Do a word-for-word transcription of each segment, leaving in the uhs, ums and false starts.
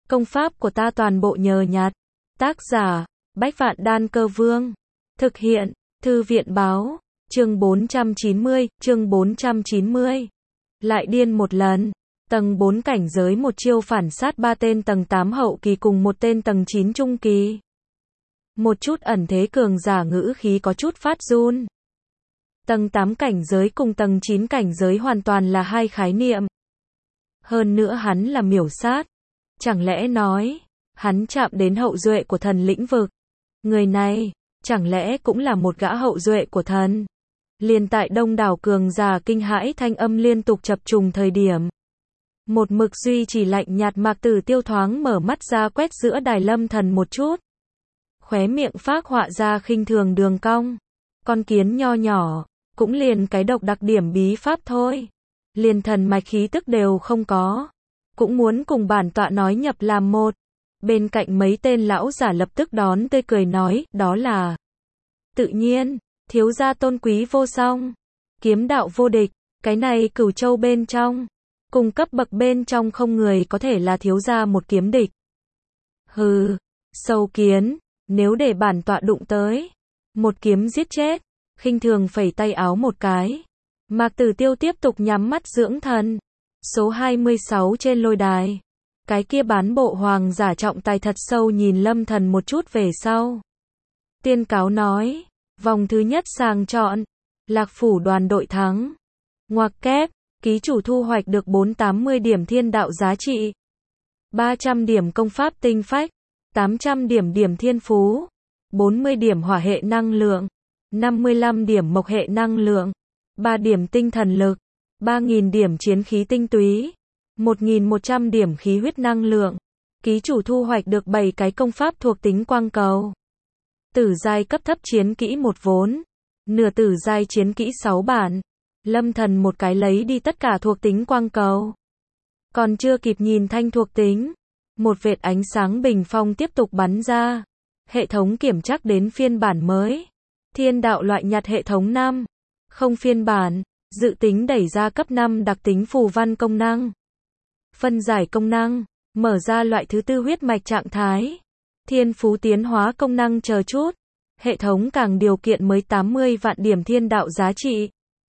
Công pháp của ta toàn bộ nhờ nhặt. Tác giả, Bách Vạn Đan Cơ Vương. Thực hiện, Thư viện Báo. Chương bốn trăm chín mươi, chương bốn trăm chín mươi. Lại điên một lần. Tầng bốn cảnh giới một chiêu phản sát ba tên tầng tám hậu kỳ cùng một tên tầng chín trung kỳ. Một chút ẩn thế cường giả ngữ khí có chút phát run. Tầng tám cảnh giới cùng tầng chín cảnh giới hoàn toàn là hai khái niệm. Hơn nữa hắn là miểu sát. Chẳng lẽ nói, hắn chạm đến hậu duệ của thần lĩnh vực. Người này, chẳng lẽ cũng là một gã hậu duệ của thần. Liền tại đông đảo cường giả kinh hãi thanh âm liên tục chập trùng thời điểm. Một mực duy chỉ lạnh nhạt Mạc Tử Tiêu thoáng mở mắt ra quét giữa đài Lâm Thần một chút. Khóe miệng phác họa ra khinh thường đường cong. Con kiến nho nhỏ, cũng liền cái độc đặc điểm bí pháp thôi. Liền thần mạch khí tức đều không có. Cũng muốn cùng bản tọa nói nhập làm một. Bên cạnh mấy tên lão giả lập tức đón tươi cười nói, đó là tự nhiên, thiếu gia tôn quý vô song, kiếm đạo vô địch, cái này Cửu Châu bên trong, cùng cấp bậc bên trong không người có thể là thiếu gia một kiếm địch. Hừ, sâu kiến, nếu để bản tọa đụng tới, một kiếm giết chết, khinh thường phẩy tay áo một cái. Mạc Tử Tiêu tiếp tục nhắm mắt dưỡng thần. Số hai mươi sáu trên lôi đài. Cái kia bán bộ hoàng giả trọng tài thật sâu nhìn Lâm Thần một chút về sau. Tiên cáo nói, vòng thứ nhất sàng chọn, Lạc Phủ đoàn đội thắng. Ngoặc kép, ký chủ thu hoạch được bốn trăm tám mươi điểm thiên đạo giá trị, ba trăm điểm công pháp tinh phách, tám trăm điểm điểm thiên phú, bốn mươi điểm hỏa hệ năng lượng, năm mươi lăm điểm mộc hệ năng lượng, ba điểm tinh thần lực, ba nghìn điểm chiến khí tinh túy, một nghìn một trăm điểm khí huyết năng lượng. Ký chủ thu hoạch được bảy cái công pháp thuộc tính quang cầu. Tử giai cấp thấp chiến kỹ một vốn, nửa tử giai chiến kỹ sáu bản. Lâm Thần một cái lấy đi tất cả thuộc tính quang cầu. Còn chưa kịp nhìn thanh thuộc tính, một vệt ánh sáng bình phong tiếp tục bắn ra. Hệ thống kiểm tra đến phiên bản mới. Thiên đạo loại nhặt hệ thống năm. Không phiên bản, dự tính đẩy ra cấp năm đặc tính phù văn công năng. Phân giải công năng, mở ra loại thứ tư huyết mạch trạng thái. Thiên phú tiến hóa công năng chờ chút. Hệ thống càng điều kiện mới tám mươi vạn điểm thiên đạo giá trị.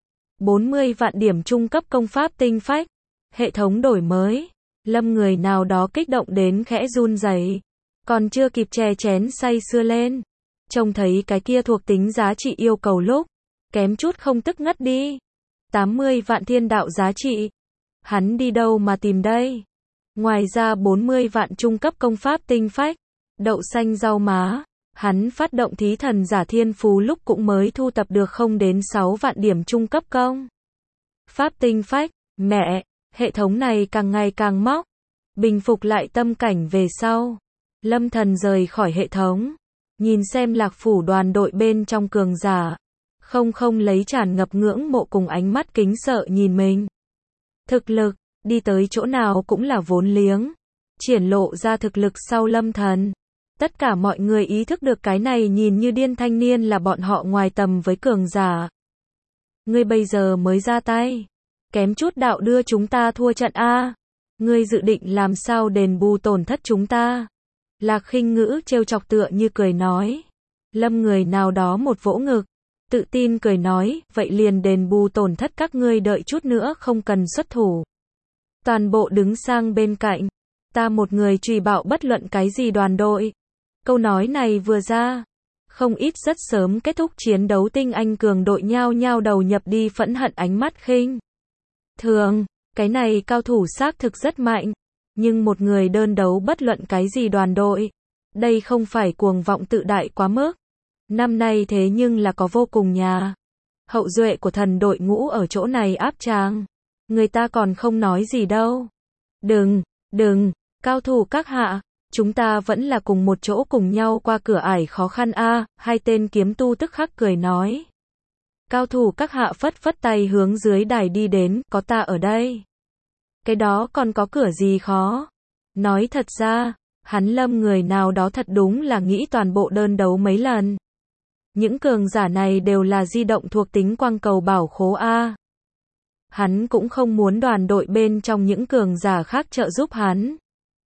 bốn mươi vạn điểm trung cấp công pháp tinh phách. Hệ thống đổi mới. Lâm người nào đó kích động đến khẽ run rẩy. Còn chưa kịp chè chén say sưa lên. Trông thấy cái kia thuộc tính giá trị yêu cầu lúc. Kém chút không tức ngất đi. tám mươi vạn thiên đạo giá trị. Hắn đi đâu mà tìm đây? Ngoài ra bốn mươi vạn trung cấp công pháp tinh phách. Đậu xanh rau má. Hắn phát động thí thần giả thiên phú lúc cũng mới thu tập được không đến sáu vạn điểm trung cấp công pháp tinh phách. Mẹ, hệ thống này càng ngày càng móc. Bình phục lại tâm cảnh về sau. Lâm Thần rời khỏi hệ thống. Nhìn xem Lạc Phủ đoàn đội bên trong cường giả. Không không lấy tràn ngập ngưỡng mộ cùng ánh mắt kính sợ nhìn mình. Thực lực, đi tới chỗ nào cũng là vốn liếng. Triển lộ ra thực lực sau Lâm Thần. Tất cả mọi người ý thức được cái này nhìn như điên thanh niên là bọn họ ngoài tầm với cường giả. Ngươi bây giờ mới ra tay. Kém chút đạo đưa chúng ta thua trận A. Ngươi dự định làm sao đền bù tổn thất chúng ta. Lạc Khinh Ngữ trêu chọc tựa như cười nói. Lâm người nào đó một vỗ ngực. Tự tin cười nói, vậy liền đền bù tổn thất các ngươi đợi chút nữa không cần xuất thủ. Toàn bộ đứng sang bên cạnh. Ta một người truy bạo bất luận cái gì đoàn đội. Câu nói này vừa ra. Không ít rất sớm kết thúc chiến đấu tinh anh cường đội nhao nhao đầu nhập đi phẫn hận ánh mắt khinh. Thường, cái này cao thủ xác thực rất mạnh. Nhưng một người đơn đấu bất luận cái gì đoàn đội. Đây không phải cuồng vọng tự đại quá mức. Năm nay thế nhưng là có vô cùng nhà. Hậu duệ của thần đội ngũ ở chỗ này áp tràng. Người ta còn không nói gì đâu. Đừng, đừng, cao thủ các hạ. Chúng ta vẫn là cùng một chỗ cùng nhau qua cửa ải khó khăn a. Hai tên kiếm tu tức khắc cười nói. Cao thủ các hạ phất phất tay hướng dưới đài đi đến, có ta ở đây. Cái đó còn có cửa gì khó. Nói thật ra, hắn Lâm người nào đó thật đúng là nghĩ toàn bộ đơn đấu mấy lần. Những cường giả này đều là di động thuộc tính quang cầu bảo khố A. Hắn cũng không muốn đoàn đội bên trong những cường giả khác trợ giúp hắn.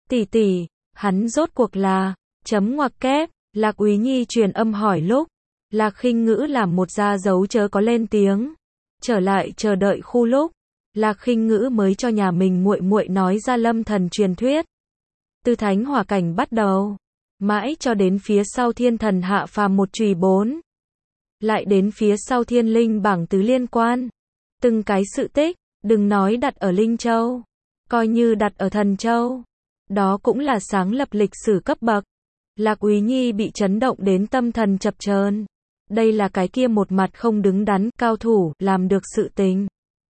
Tỷ tỷ, hắn rốt cuộc là, chấm ngoặc kép, Lạc Úy Nhi truyền âm hỏi lúc, Lạc Khinh Ngữ làm một ra dấu chớ có lên tiếng. Trở lại chờ đợi khu lúc, Lạc Khinh Ngữ mới cho nhà mình muội muội nói ra lâm thần truyền thuyết. Từ thánh hỏa cảnh bắt đầu, mãi cho đến phía sau thiên thần hạ phàm một chùy bốn. Lại đến phía sau thiên linh bảng tứ liên quan. Từng cái sự tích, đừng nói đặt ở Linh Châu, coi như đặt ở Thần Châu. Đó cũng là sáng lập lịch sử cấp bậc. Lạc Úy Nhi bị chấn động đến tâm thần chập chờn. Đây là cái kia một mặt không đứng đắn, cao thủ, làm được sự tình.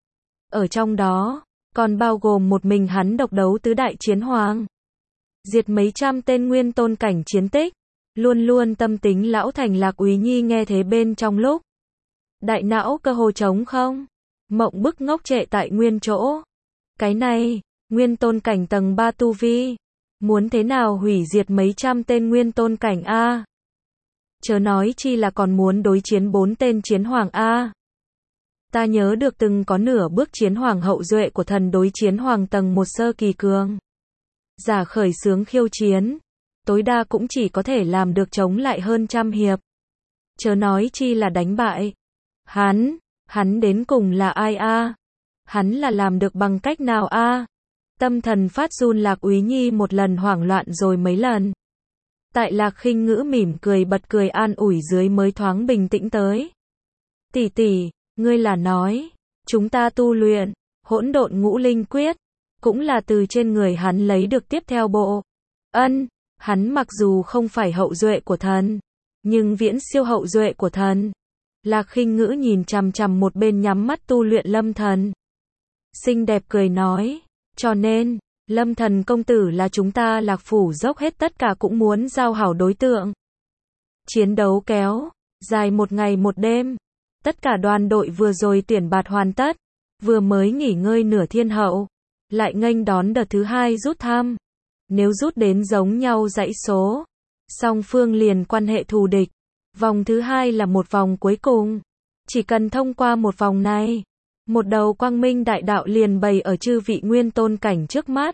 Ở trong đó, còn bao gồm một mình hắn độc đấu tứ đại chiến hoàng. Diệt mấy trăm tên nguyên tôn cảnh chiến tích. Luôn luôn tâm tính lão thành Lạc Úy Nhi nghe thế bên trong lúc. Đại não cơ hồ trống không. Mộng bức ngốc trệ tại nguyên chỗ. Cái này, nguyên tôn cảnh tầng ba tu vi. Muốn thế nào hủy diệt mấy trăm tên nguyên tôn cảnh A. Chớ nói chi là còn muốn đối chiến bốn tên chiến hoàng A. Ta nhớ được từng có nửa bước chiến hoàng hậu duệ của thần đối chiến hoàng tầng một sơ kỳ cường. Giả khởi xướng khiêu chiến. Tối đa cũng chỉ có thể làm được chống lại hơn trăm hiệp. Chớ nói chi là đánh bại. Hắn, hắn đến cùng là ai A? Hắn là làm được bằng cách nào A? Tâm thần phát run Lạc Úy Nhi một lần hoảng loạn rồi mấy lần. Tại Lạc Khinh Ngữ mỉm cười bật cười an ủi dưới mới thoáng bình tĩnh tới. Tỷ tỷ, ngươi là nói, chúng ta tu luyện, hỗn độn ngũ linh quyết, cũng là từ trên người hắn lấy được tiếp theo bộ. Ân, hắn mặc dù không phải hậu duệ của thần, nhưng viễn siêu hậu duệ của thần. Lạc Khinh Ngữ nhìn chằm chằm một bên nhắm mắt tu luyện lâm thần. Xinh đẹp cười nói, cho nên, lâm thần công tử là chúng ta Lạc phủ dốc hết tất cả cũng muốn giao hảo đối tượng. Chiến đấu kéo, dài một ngày một đêm. Tất cả đoàn đội vừa rồi tuyển bạt hoàn tất, vừa mới nghỉ ngơi nửa thiên hậu, lại nghênh đón đợt thứ hai rút thăm. Nếu rút đến giống nhau dãy số, song phương liền quan hệ thù địch. Vòng thứ hai là một vòng cuối cùng. Chỉ cần thông qua một vòng này, một đầu quang minh đại đạo liền bày ở chư vị nguyên tôn cảnh trước mắt.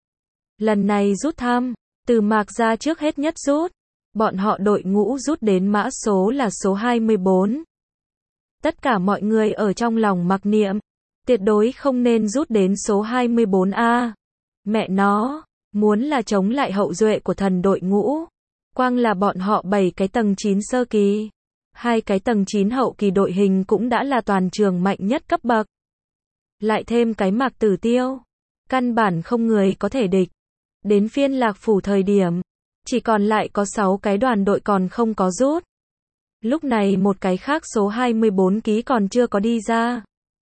Lần này rút thăm, từ Mạc Gia trước hết nhất rút. Bọn họ đội ngũ rút đến mã số là số hai mươi bốn. Tất cả mọi người ở trong lòng mặc niệm, tuyệt đối không nên rút đến số hai mươi bốn A. Mẹ nó, muốn là chống lại hậu duệ của thần đội ngũ. Quang là bọn họ bảy cái tầng chín sơ kỳ, hai cái tầng chín hậu kỳ đội hình cũng đã là toàn trường mạnh nhất cấp bậc. Lại thêm cái Mạc Tử Tiêu, căn bản không người có thể địch. Đến phiên Lạc phủ thời điểm, chỉ còn lại có sáu cái đoàn đội còn không có rút. Lúc này một cái khác số hai mươi bốn ký còn chưa có đi ra.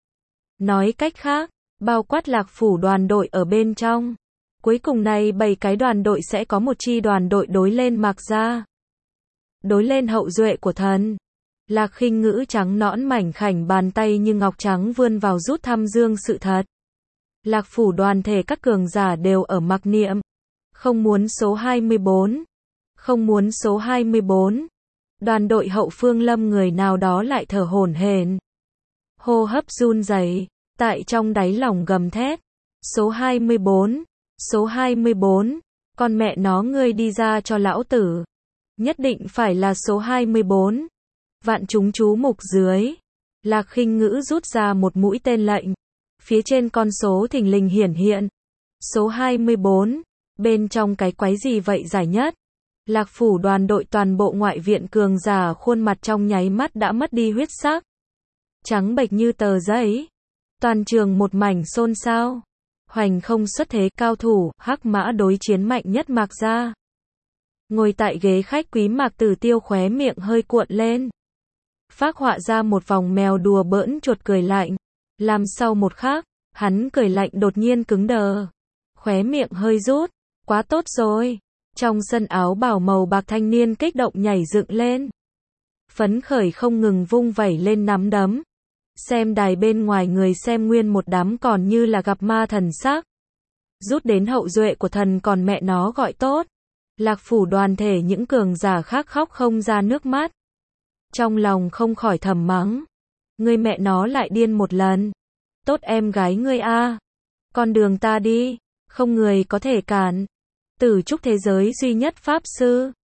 Nói cách khác, bao quát Lạc phủ đoàn đội ở bên trong. Cuối cùng này bảy cái đoàn đội sẽ có một chi đoàn đội đối lên Mạc Gia. Đối lên hậu duệ của thần. Lạc Khinh Ngữ trắng nõn mảnh khảnh bàn tay như ngọc trắng vươn vào rút thăm dương sự thật. Lạc phủ đoàn thể các cường giả đều ở mặc niệm. Không muốn số hai mươi bốn. Không muốn số hai mươi bốn. Đoàn đội hậu phương lâm người nào đó lại thở hổn hển. Hô hấp run rẩy, tại trong đáy lòng gầm thét. Số hai mươi bốn. Số hai mươi bốn. Con mẹ nó ngươi đi ra cho lão tử. Nhất định phải là số hai mươi bốn. Vạn chúng chú mục dưới. Lạc Khinh Ngữ rút ra một mũi tên lệnh. Phía trên con số thình lình hiển hiện. Số hai mươi bốn. Bên trong cái quái gì vậy giải nhất. Lạc phủ đoàn đội toàn bộ ngoại viện cường giả khuôn mặt trong nháy mắt đã mất đi huyết sắc. Trắng bệch như tờ giấy. Toàn trường một mảnh xôn xao. Hoành không xuất thế cao thủ, hắc mã đối chiến mạnh nhất Mạc Gia. Ngồi tại ghế khách quý Mạc Tử Tiêu khóe miệng hơi cuộn lên. Phác họa ra một vòng mèo đùa bỡn chuột cười lạnh. Làm sau một khắc, hắn cười lạnh đột nhiên cứng đờ. Khóe miệng hơi rút. Quá tốt rồi. Trong sân áo bào màu bạc thanh niên kích động nhảy dựng lên. Phấn khởi không ngừng vung vẩy lên nắm đấm. Xem đài bên ngoài người xem nguyên một đám còn như là gặp ma thần sắc. Rút đến hậu duệ của thần còn mẹ nó gọi tốt. Lạc phủ đoàn thể những cường giả khác khóc không ra nước mắt. Trong lòng không khỏi thầm mắng. Ngươi mẹ nó lại điên một lần. Tốt em gái ngươi a. Con đường ta đi, không người có thể cản. Từ chúc thế giới duy nhất Pháp Sư.